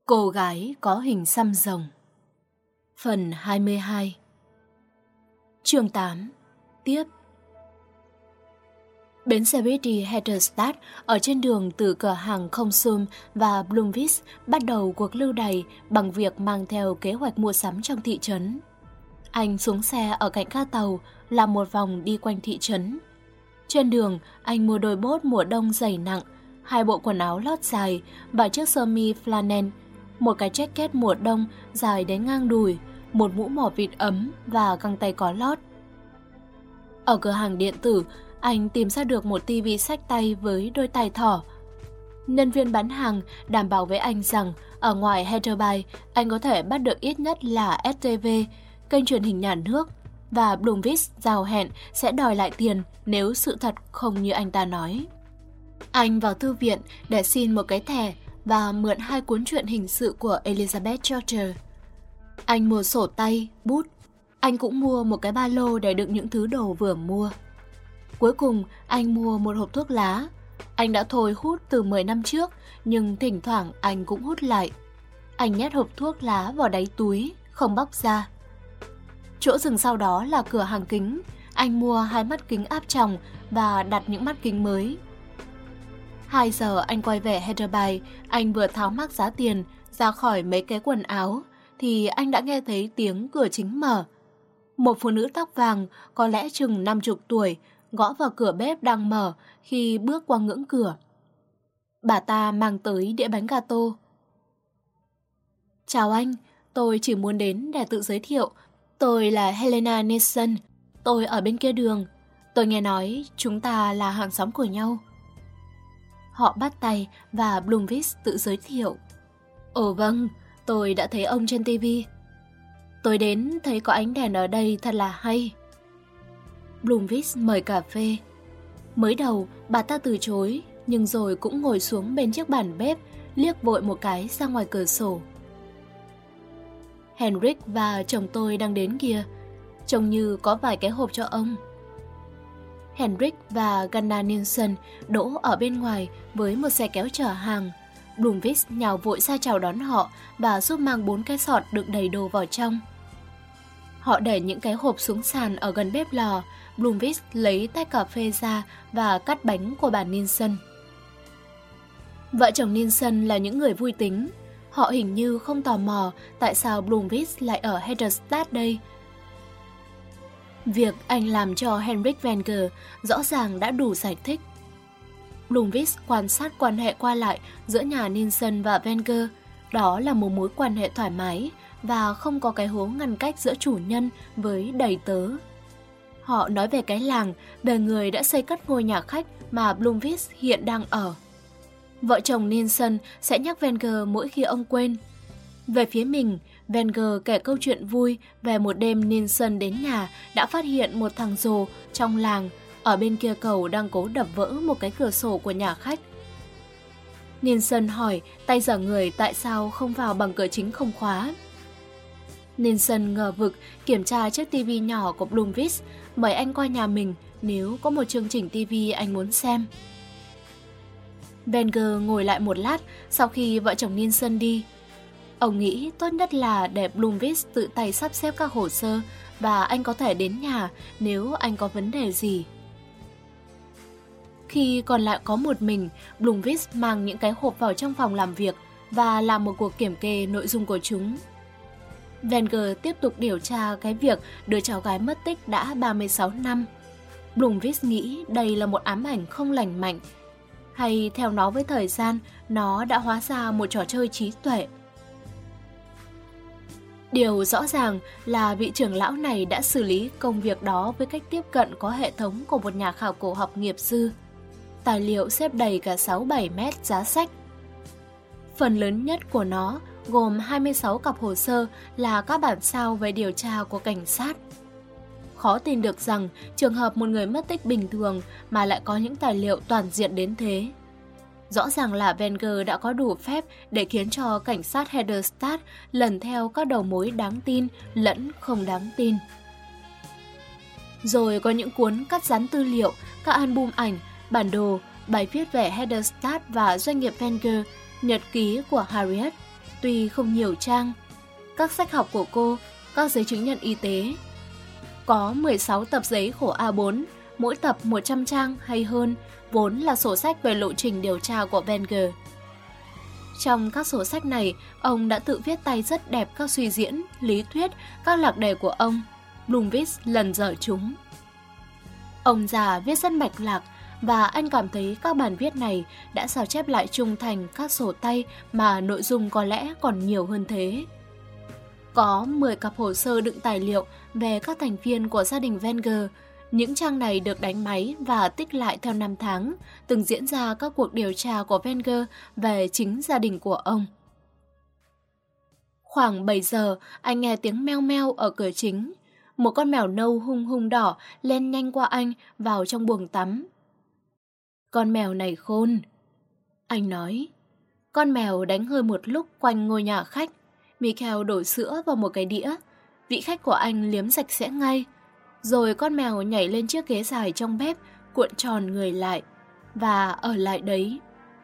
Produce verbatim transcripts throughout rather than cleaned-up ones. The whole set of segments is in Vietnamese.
Cô gái có hình xăm rồng. Phần hai mươi hai. Chương tám. Tiếp. Bến xe buýt đi Hederstad ở trên đường từ cửa hàng Konsum và Blomqvist bắt đầu cuộc lưu đày bằng việc mang theo kế hoạch mua sắm trong thị trấn. Anh xuống xe ở cạnh ga tàu, làm một vòng đi quanh thị trấn. Trên đường, anh mua đôi bốt mùa đông dày nặng, hai bộ quần áo lót dài và chiếc sơ mi flannel, một cái jacket mùa đông dài đến ngang đùi, một mũ mỏ vịt ấm và găng tay có lót. Ở cửa hàng điện tử, anh tìm ra được một tivi xách tay với đôi tai thỏ. Nhân viên bán hàng đảm bảo với anh rằng ở ngoài Hyderabad, anh có thể bắt được ít nhất là ét tê vê, kênh truyền hình nhà nước, và Blomqvist giao hẹn sẽ đòi lại tiền nếu sự thật không như anh ta nói. Anh vào thư viện để xin một cái thẻ và mượn hai cuốn truyện hình sự của Elizabeth George. Anh mua sổ tay, bút. Anh cũng mua một cái ba lô để đựng những thứ đồ vừa mua. Cuối cùng, anh mua một hộp thuốc lá. Anh đã thôi hút từ mười năm trước, nhưng thỉnh thoảng anh cũng hút lại. Anh nhét hộp thuốc lá vào đáy túi, không bóc ra. Chỗ dừng sau đó là cửa hàng kính. Anh mua hai mắt kính áp tròng và đặt những mắt kính mới. Hai giờ anh quay về Hyderabad, anh vừa tháo mác giá tiền ra khỏi mấy cái quần áo, thì anh đã nghe thấy tiếng cửa chính mở. Một phụ nữ tóc vàng, có lẽ chừng năm chục tuổi, gõ vào cửa bếp đang mở khi bước qua ngưỡng cửa. Bà ta mang tới đĩa bánh gato. Chào anh, tôi chỉ muốn đến để tự giới thiệu. Tôi là Helena Nielsen, tôi ở bên kia đường. Tôi nghe nói chúng ta là hàng xóm của nhau. Họ bắt tay và Blomqvist tự giới thiệu. Ồ vâng, tôi đã thấy ông trên tivi. Tôi đến thấy có ánh đèn ở đây thật là hay. Blomqvist mời cà phê. Mới đầu bà ta từ chối, nhưng rồi cũng ngồi xuống bên chiếc bàn bếp, liếc vội một cái ra ngoài cửa sổ. Henrik và chồng tôi đang đến kìa, trông như có vài cái hộp cho ông. Henrik và Ganna Nielsen đỗ ở bên ngoài với một xe kéo chở hàng. Blomqvist nhào vội ra chào đón họ và giúp mang bốn cái sọt đựng đầy đồ vào trong. Họ để những cái hộp xuống sàn ở gần bếp lò. Blomqvist lấy tách cà phê ra và cắt bánh của bà Nielsen. Vợ chồng Nielsen là những người vui tính. Họ hình như không tò mò tại sao Blomqvist lại ở Hederstad đây. Việc anh làm cho Henrik Wenger rõ ràng đã đủ giải thích. Blomqvist quan sát quan hệ qua lại giữa nhà Nielsen và Wenger. Đó là một mối quan hệ thoải mái và không có cái hố ngăn cách giữa chủ nhân với đầy tớ. Họ nói về cái làng, về người đã xây cất ngôi nhà khách mà Blomqvist hiện đang ở. Vợ chồng Nielsen sẽ nhắc Wenger mỗi khi ông quên. Về phía mình, Wenger kể câu chuyện vui về một đêm Nielsen đến nhà đã phát hiện một thằng rồ trong làng ở bên kia cầu đang cố đập vỡ một cái cửa sổ của nhà khách. Nielsen hỏi tay giở người tại sao không vào bằng cửa chính không khóa. Nielsen ngờ vực kiểm tra chiếc tivi nhỏ của Blomqvist, mời anh qua nhà mình nếu có một chương trình tivi anh muốn xem. Wenger ngồi lại một lát sau khi vợ chồng Nielsen đi. Ông nghĩ tốt nhất là để Blomqvist tự tay sắp xếp các hồ sơ và anh có thể đến nhà nếu anh có vấn đề gì. Khi còn lại có một mình, Blomqvist mang những cái hộp vào trong phòng làm việc và làm một cuộc kiểm kê nội dung của chúng. Wenger tiếp tục điều tra cái việc đứa cháu gái mất tích đã ba mươi sáu năm. Blomqvist nghĩ đây là một ám ảnh không lành mạnh, hay theo nó với thời gian, nó đã hóa ra một trò chơi trí tuệ. Điều rõ ràng là vị trưởng lão này đã xử lý công việc đó với cách tiếp cận có hệ thống của một nhà khảo cổ học nghiệp dư. Tài liệu xếp đầy cả sáu bảy mét giá sách. Phần lớn nhất của nó gồm hai mươi sáu cặp hồ sơ là các bản sao về điều tra của cảnh sát. Khó tin được rằng trường hợp một người mất tích bình thường mà lại có những tài liệu toàn diện đến thế. Rõ ràng là Wenger đã có đủ phép để khiến cho cảnh sát Hederstad lần theo các đầu mối đáng tin lẫn không đáng tin. Rồi có những cuốn cắt dán tư liệu, các album ảnh, bản đồ, bài viết về Hederstad và doanh nghiệp Wenger, nhật ký của Harriet. tuy không nhiều trang, các sách học của cô, các giấy chứng nhận y tế. Có mười sáu tập giấy khổ A bốn, mỗi tập một trăm trang hay hơn, vốn là sổ sách về lộ trình điều tra của Wenger. Trong các sổ sách này, ông đã tự viết tay rất đẹp các suy diễn, lý thuyết, các lạc đề của ông. Blomqvist lần dở chúng. Ông già viết rất mạch lạc, và anh cảm thấy các bản viết này đã sao chép lại trung thành các sổ tay mà nội dung có lẽ còn nhiều hơn thế. Có mười cặp hồ sơ đựng tài liệu về các thành viên của gia đình Wenger. Những trang này được đánh máy và tích lại theo năm tháng, từng diễn ra các cuộc điều tra của Wenger về chính gia đình của ông. Khoảng bảy giờ, anh nghe tiếng meo meo ở cửa chính. Một con mèo nâu hung hung đỏ len nhanh qua anh vào trong buồng tắm. Con mèo này khôn, anh nói. Con mèo đánh hơi một lúc quanh ngôi nhà khách. Michael đổ sữa vào một cái đĩa. Vị khách của anh liếm sạch sẽ ngay. Rồi con mèo nhảy lên chiếc ghế dài trong bếp, cuộn tròn người lại, và ở lại đấy.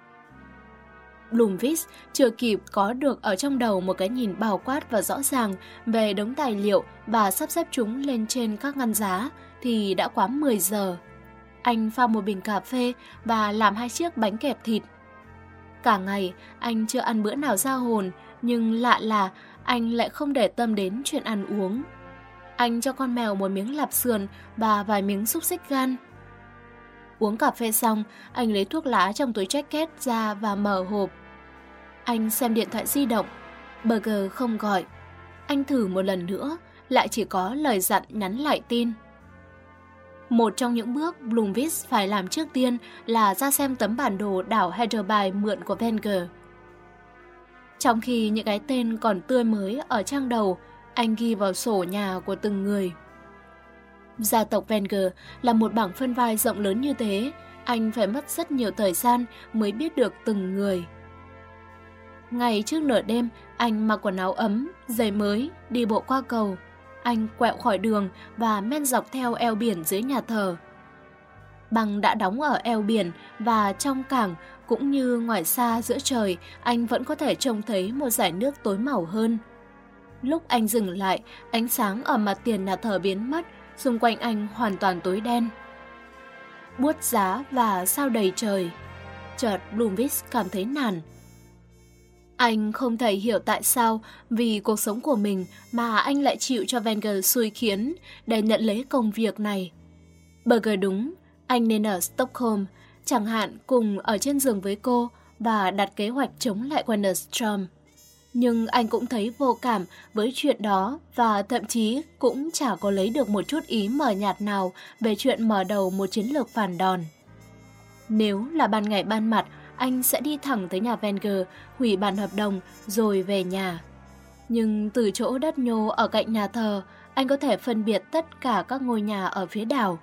Blomqvist chưa kịp có được ở trong đầu một cái nhìn bao quát và rõ ràng về đống tài liệu và sắp xếp chúng lên trên các ngăn giá, thì đã quá mười giờ. Anh pha một bình cà phê và làm hai chiếc bánh kẹp thịt. Cả ngày, anh chưa ăn bữa nào ra hồn, nhưng lạ là anh lại không để tâm đến chuyện ăn uống. Anh cho con mèo một miếng lạp sườn và vài miếng xúc xích gan. Uống cà phê xong, anh lấy thuốc lá trong túi jacket ra và mở hộp. Anh xem điện thoại di động. Burger không gọi. Anh thử một lần nữa, lại chỉ có lời dặn nhắn lại tin. Một trong những bước Blomqvist phải làm trước tiên là ra xem tấm bản đồ đảo Heatherby mượn của Wenger. Trong khi những cái tên còn tươi mới ở trang đầu, anh ghi vào sổ nhà của từng người. Gia tộc Wenger là một bảng phân vai rộng lớn như thế, anh phải mất rất nhiều thời gian mới biết được từng người. Ngày trước nửa đêm, anh mặc quần áo ấm, giày mới, đi bộ qua cầu. Anh quẹo khỏi đường và men dọc theo eo biển dưới nhà thờ. Băng đã đóng ở eo biển và trong cảng cũng như ngoài xa giữa trời, anh vẫn có thể trông thấy một dải nước tối màu hơn. Lúc anh dừng lại, ánh sáng ở mặt tiền nhà thờ biến mất, xung quanh anh hoàn toàn tối đen. Buốt giá và sao đầy trời. Chợt Blomqvist cảm thấy nản. Anh không thể hiểu tại sao vì cuộc sống của mình mà anh lại chịu cho Wenger xui khiến để nhận lấy công việc này. Burger đúng, anh nên ở Stockholm, chẳng hạn cùng ở trên giường với cô và đặt kế hoạch chống lại Wennerstrom. Nhưng anh cũng thấy vô cảm với chuyện đó và thậm chí cũng chả có lấy được một chút ý mờ nhạt nào về chuyện mở đầu một chiến lược phản đòn. Nếu là ban ngày ban mặt, anh sẽ đi thẳng tới nhà Wenger, hủy bản hợp đồng rồi về nhà. Nhưng từ chỗ đất nhô ở cạnh nhà thờ, anh có thể phân biệt tất cả các ngôi nhà ở phía đảo.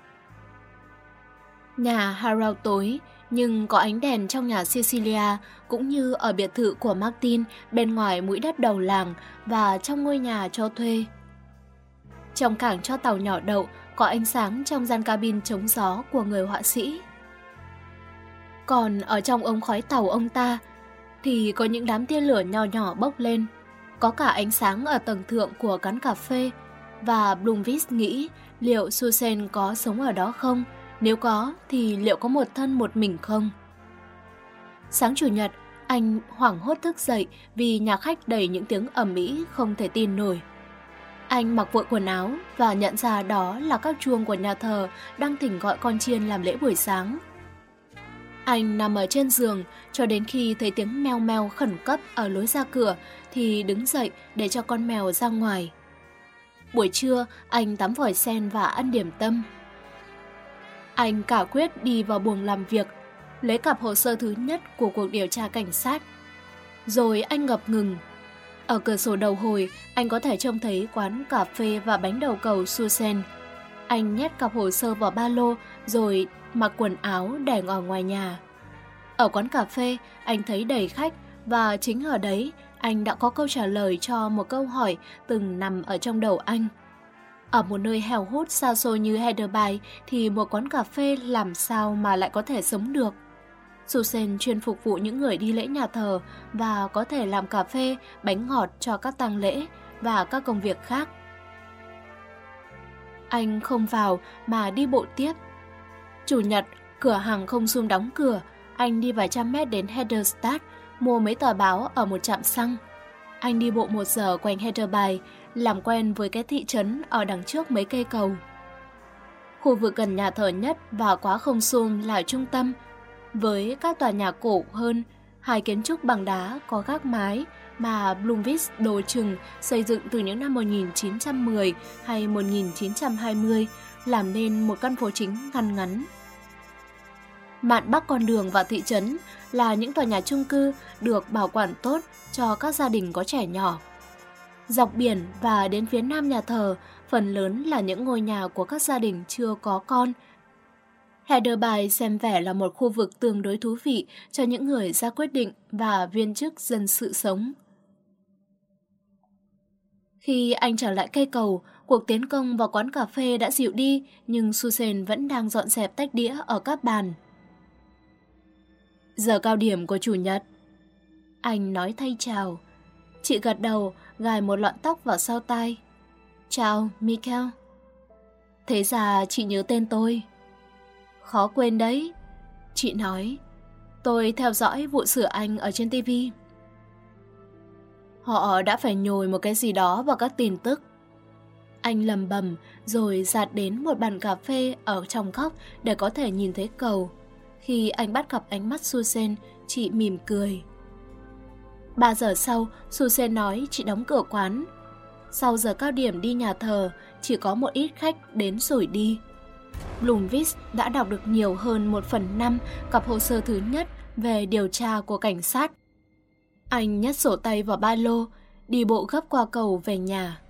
Nhà Harold tối, nhưng có ánh đèn trong nhà Cecilia, cũng như ở biệt thự của Martin bên ngoài mũi đất đầu làng và trong ngôi nhà cho thuê. Trong cảng cho tàu nhỏ đậu, có ánh sáng trong gian cabin chống gió của người họa sĩ. Còn ở trong ống khói tàu ông ta, thì có những đám tia lửa nhỏ nhỏ bốc lên. Có cả ánh sáng ở tầng thượng của quán cà phê, và Blomqvist nghĩ liệu Susan có sống ở đó không? Nếu có, thì liệu có một thân một mình không? Sáng Chủ nhật, anh hoảng hốt thức dậy vì nhà khách đầy những tiếng ầm ĩ không thể tin nổi. Anh mặc vội quần áo và nhận ra đó là các chuông của nhà thờ đang thỉnh gọi con chiên làm lễ buổi sáng. Anh nằm ở trên giường cho đến khi thấy tiếng meo meo khẩn cấp ở lối ra cửa thì đứng dậy để cho con mèo ra ngoài. Buổi trưa, anh tắm vòi sen và ăn điểm tâm. Anh cả quyết đi vào buồng làm việc, lấy cặp hồ sơ thứ nhất của cuộc điều tra cảnh sát. Rồi anh ngập ngừng. Ở cửa sổ đầu hồi, anh có thể trông thấy quán cà phê và bánh đầu cầu Susan. Anh nhét cặp hồ sơ vào ba lô rồi mặc quần áo để ở ngoài nhà. Ở quán cà phê, anh thấy đầy khách và chính ở đấy anh đã có câu trả lời cho một câu hỏi từng nằm ở trong đầu anh. Ở một nơi heo hút xa xôi như Heatherby thì một quán cà phê làm sao mà lại có thể sống được? Susan chuyên phục vụ những người đi lễ nhà thờ và có thể làm cà phê, bánh ngọt cho các tang lễ và các công việc khác. Anh không vào mà đi bộ tiếp. Chủ nhật, cửa hàng không Zoom đóng cửa, anh đi vài trăm mét đến Hederstadt, mua mấy tờ báo ở một trạm xăng. Anh đi bộ một giờ quanh Hederby, làm quen với cái thị trấn ở đằng trước mấy cây cầu. Khu vực gần nhà thờ nhất và quá không Zoom là trung tâm, với các tòa nhà cổ hơn, hai kiến trúc bằng đá có gác mái mà Blomqvist đồ chừng xây dựng từ những năm một nghìn chín trăm mười hay một nghìn chín trăm hai mươi, làm nên một căn phố chính ngăn ngắn. Mạn bắc con đường vào thị trấn là những tòa nhà chung cư được bảo quản tốt cho các gia đình có trẻ nhỏ. Dọc biển và đến phía nam nhà thờ, phần lớn là những ngôi nhà của các gia đình chưa có con. Hederby xem vẻ là một khu vực tương đối thú vị cho những người ra quyết định và viên chức dân sự sống. Khi anh trở lại cây cầu, cuộc tiến công vào quán cà phê đã dịu đi, nhưng Susan vẫn đang dọn dẹp tách đĩa ở các bàn. Giờ cao điểm của chủ nhật. Anh nói thay chào. Chị gật đầu, gài một lọn tóc vào sau tai. Chào, Michael. Thế ra chị nhớ tên tôi. Khó quên đấy. Chị nói. Tôi theo dõi vụ sửa anh ở trên ti vi. Họ đã phải nhồi một cái gì đó vào các tin tức. Anh lầm bầm rồi dạt đến một bàn cà phê ở trong góc để có thể nhìn thấy cầu. Khi anh bắt gặp ánh mắt Susan, chị mỉm cười. Ba giờ sau, Susan nói chị đóng cửa quán. Sau giờ cao điểm đi nhà thờ, chỉ có một ít khách đến rồi đi. Blomqvist đã đọc được nhiều hơn một phần năm cặp hồ sơ thứ nhất về điều tra của cảnh sát. Anh nhét sổ tay vào ba lô, đi bộ gấp qua cầu về nhà.